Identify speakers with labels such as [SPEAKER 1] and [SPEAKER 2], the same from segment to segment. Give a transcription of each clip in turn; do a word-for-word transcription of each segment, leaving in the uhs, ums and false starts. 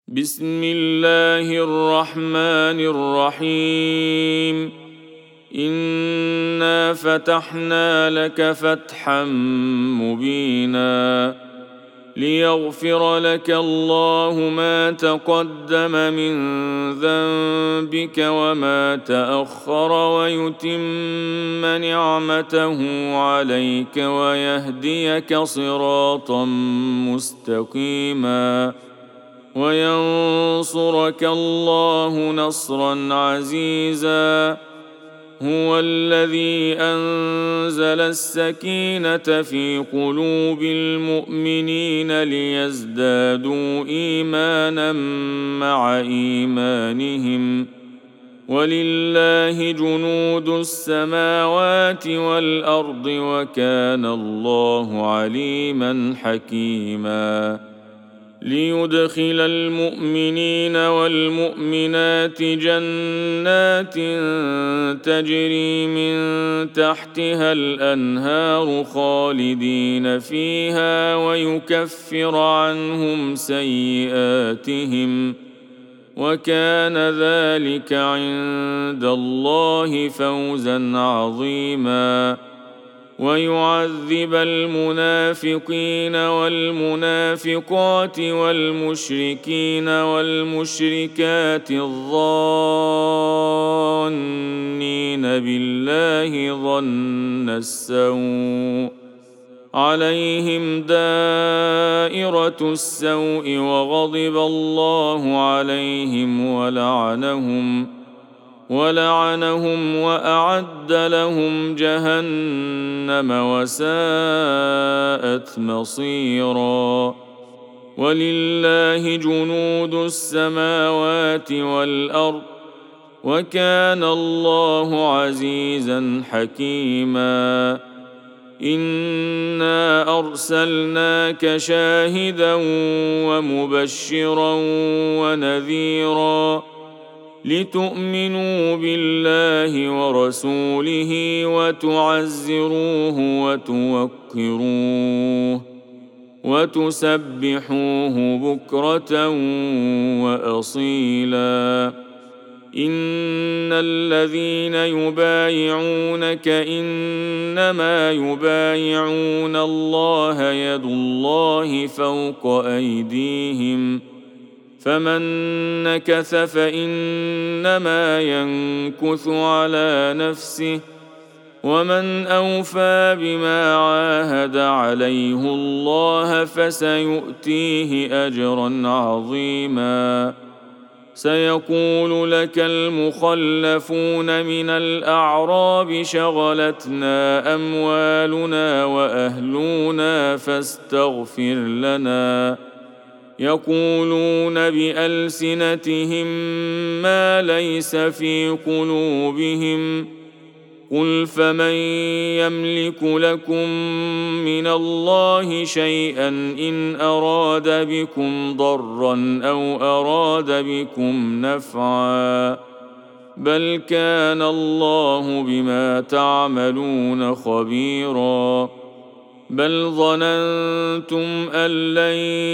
[SPEAKER 1] بسم الله الرحمن الرحيم. إنا فتحنا لك فتحا مبينا ليغفر لك الله ما تقدم من ذنبك وما تأخر ويتم نعمته عليك ويهديك صراطا مستقيما وينصرك الله نصرا عزيزا. هو الذي أنزل السكينة في قلوب المؤمنين ليزدادوا إيمانا مع إيمانهم ولله جنود السماوات والأرض وكان الله عليما حكيما. ليدخل المؤمنين والمؤمنات جنات تجري من تحتها الأنهار خالدين فيها ويكفر عنهم سيئاتهم وكان ذلك عند الله فوزا عظيما. ويعذب المنافقين والمنافقات والمشركين والمشركات الظانين بالله ظن السوء عليهم دائرة السوء وغضب الله عليهم ولعنهم ولعنهم وأعد لهم جهنم وساءت مصيرا. ولله جنود السماوات والأرض وكان الله عزيزا حكيما. إنا أرسلناك شاهدا ومبشرا ونذيرا لتؤمنوا بالله ورسوله وتعزروه وتوقروه وتسبحوه بكرة وأصيلا. إن الذين يبايعونك إنما يبايعون الله يد الله فوق أيديهم فمن نكث فإنما ينكث على نفسه ومن أوفى بما عاهد عليه الله فسيؤتيه أجرا عظيما. سيقول لك المخلفون من الأعراب شغلتنا أموالنا وأهلنا فاستغفر لنا يقولون بألسنتهم ما ليس في قلوبهم قل فمن يملك لكم من الله شيئا إن أراد بكم ضرا أو أراد بكم نفعا بل كان الله بما تعملون خبيرا. بل ظننتم أن لن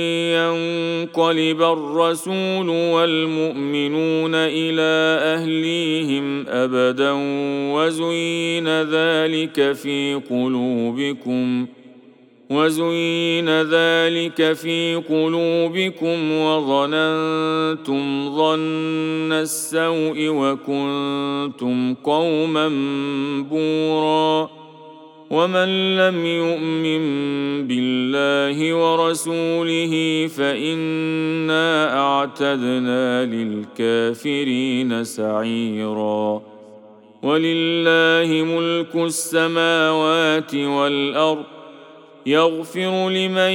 [SPEAKER 1] ينقلب الرسول والمؤمنون إلى أهليهم أبدا وزين ذلك في قلوبكم وزين ذلك في قلوبكم وظننتم ظن السوء وكنتم قوما بورا. ومن لم يؤمن بالله ورسوله فإنا أعتدنا للكافرين سعيرا. ولله ملك السماوات والأرض يغفر لمن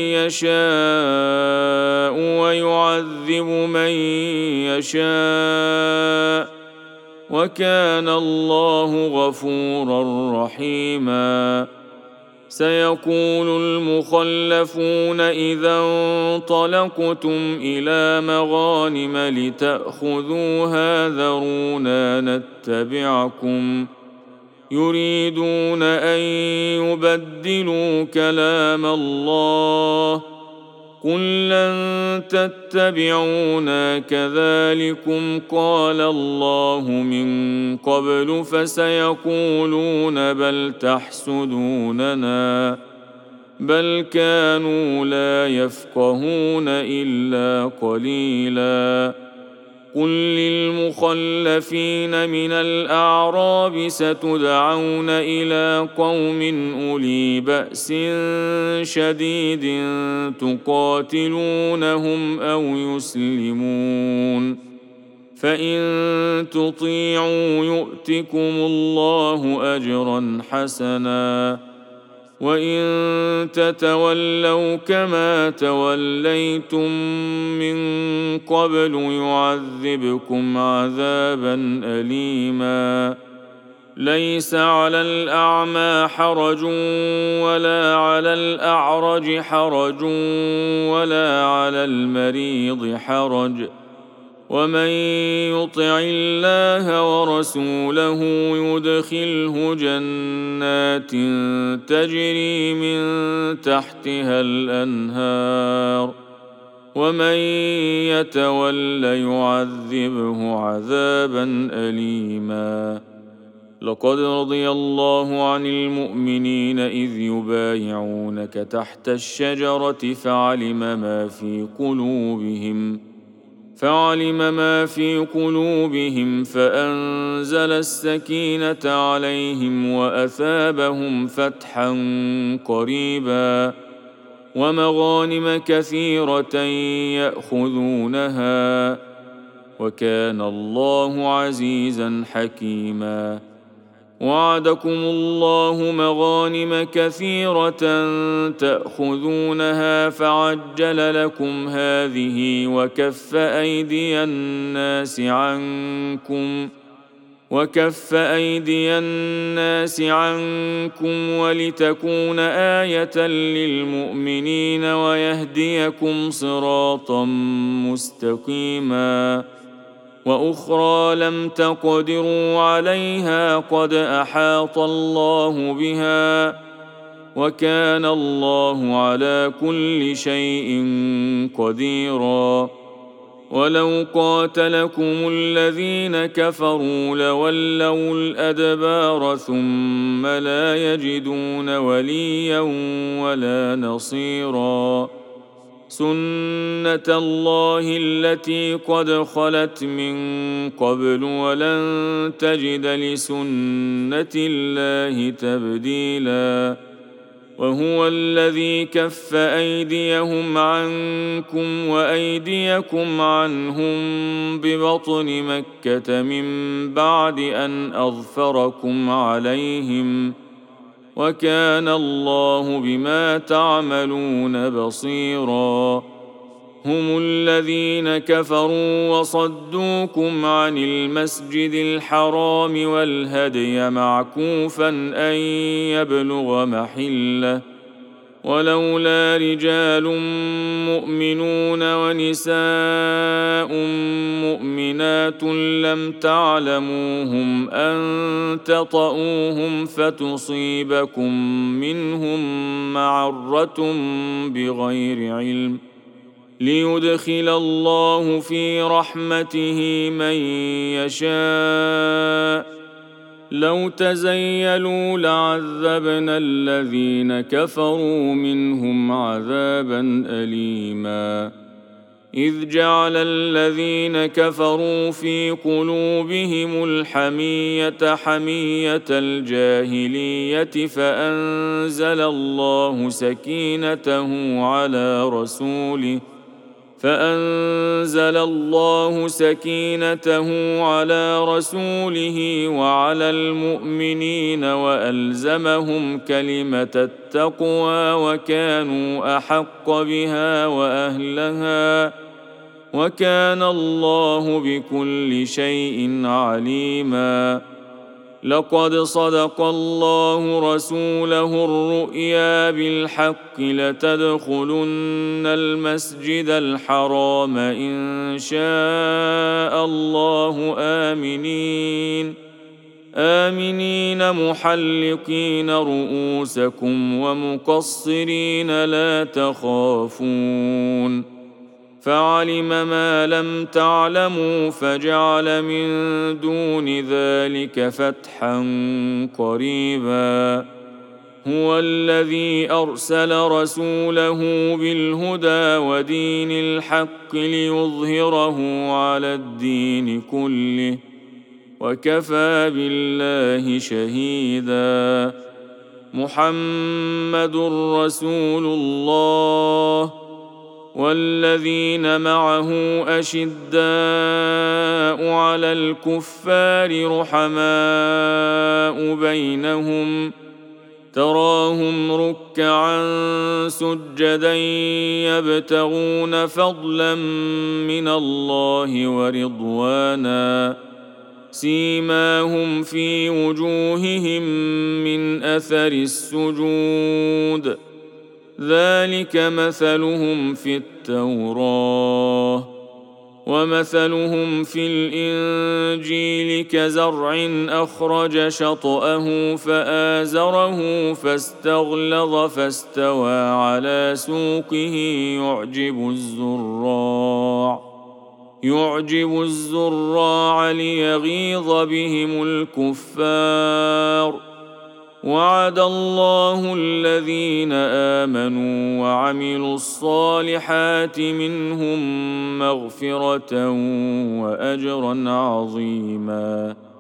[SPEAKER 1] يشاء ويعذب من يشاء وكان الله غفورا رحيما. سيقول المخلفون إذا انطلقتم إلى مغانم لتأخذوها ذرونا نتبعكم يريدون أن يبدلوا كلام الله قل لن تتبعونا كذلكم قال الله من قبل فسيقولون بل تحسدوننا بل كانوا لا يفقهون إلا قليلا. قل للمخلفين من الأعراب ستدعون إلى قوم أولي بأس شديد تقاتلونهم أو يسلمون فإن تطيعوا يؤتكم الله أجرا حسنا وإن تتولوا كما توليتم من قبل يعذبكم عذابا أليما. ليس على الأعمى حرج ولا على الأعرج حرج ولا على المريض حرج ومن يطع الله ورسوله يدخله جنات تجري من تحتها الأنهار ومن يتول يعذبه عذابا أليما. لقد رضي الله عن المؤمنين إذ يبايعونك تحت الشجرة فعلم ما في قلوبهم فعلم ما في قلوبهم فأنزل السكينة عليهم وأثابهم فتحا قريبا ومغانم كثيرة يأخذونها وكان الله عزيزا حكيما. وعدكم الله مغانم كثيرة تأخذونها فعجل لكم هذه وكف أيدي الناس عنكم وكف أيدي الناس عنكم ولتكون آية للمؤمنين ويهديكم صراطا مستقيما. وأخرى لم تقدروا عليها قد أحاط الله بها وكان الله على كل شيء قديرا. ولو قاتلكم الذين كفروا لولوا الأدبار ثم لا يجدون وليا ولا نصيرا. سنة الله التي قد خلت من قبل ولن تجد لسنة الله تبديلا. وهو الذي كف أيديهم عنكم وأيديكم عنهم ببطن مكة من بعد أن أظفركم عليهم وكان الله بما تعملون بصيرا. هم الذين كفروا وصدوكم عن المسجد الحرام والهدي معكوفا أن يبلغ محله ولولا رجال مؤمنون ونساء مؤمنات لم تعلموهم أن تطؤوهم فتصيبكم منهم معرة بغير علم ليدخل الله في رحمته من يشاء. لو تزيلوا لعذبنا الذين كفروا منهم عذابا أليما. إذ جعل الذين كفروا في قلوبهم الحمية حمية الجاهلية فأنزل الله سكينته على رسوله فأنزل الله سكينته على رسوله وعلى المؤمنين وألزمهم كلمة التقوى وكانوا أحق بها وأهلها وكان الله بكل شيء عليما. لقد صدق الله رسوله الرؤيا بالحق لتدخلن المسجد الحرام إن شاء الله آمنين آمنين محلقين رؤوسكم ومقصرين لا تخافون فعلم ما لم تعلموا فجعل من دون ذلك فتحا قريبا هو الذي أرسل رسوله بالهدى ودين الحق ليظهره على الدين كله وكفى بالله شهيدا محمد رسول الله والذين معه أشداء على الكفار رحماء بينهم تراهم ركعا سجدا يبتغون فضلا من الله ورضوانا سيماهم في وجوههم من أثر السجود ذلك مثلهم في التوراة ومثلهم في الإنجيل كزرع أخرج شطأه فآزره فاستغلظ فاستوى على سوقه يعجب الزراع يعجب الزراع ليغيظ بهم الكفار وعد الله الذين آمنوا وعملوا الصالحات منهم مغفرة وأجرا عظيما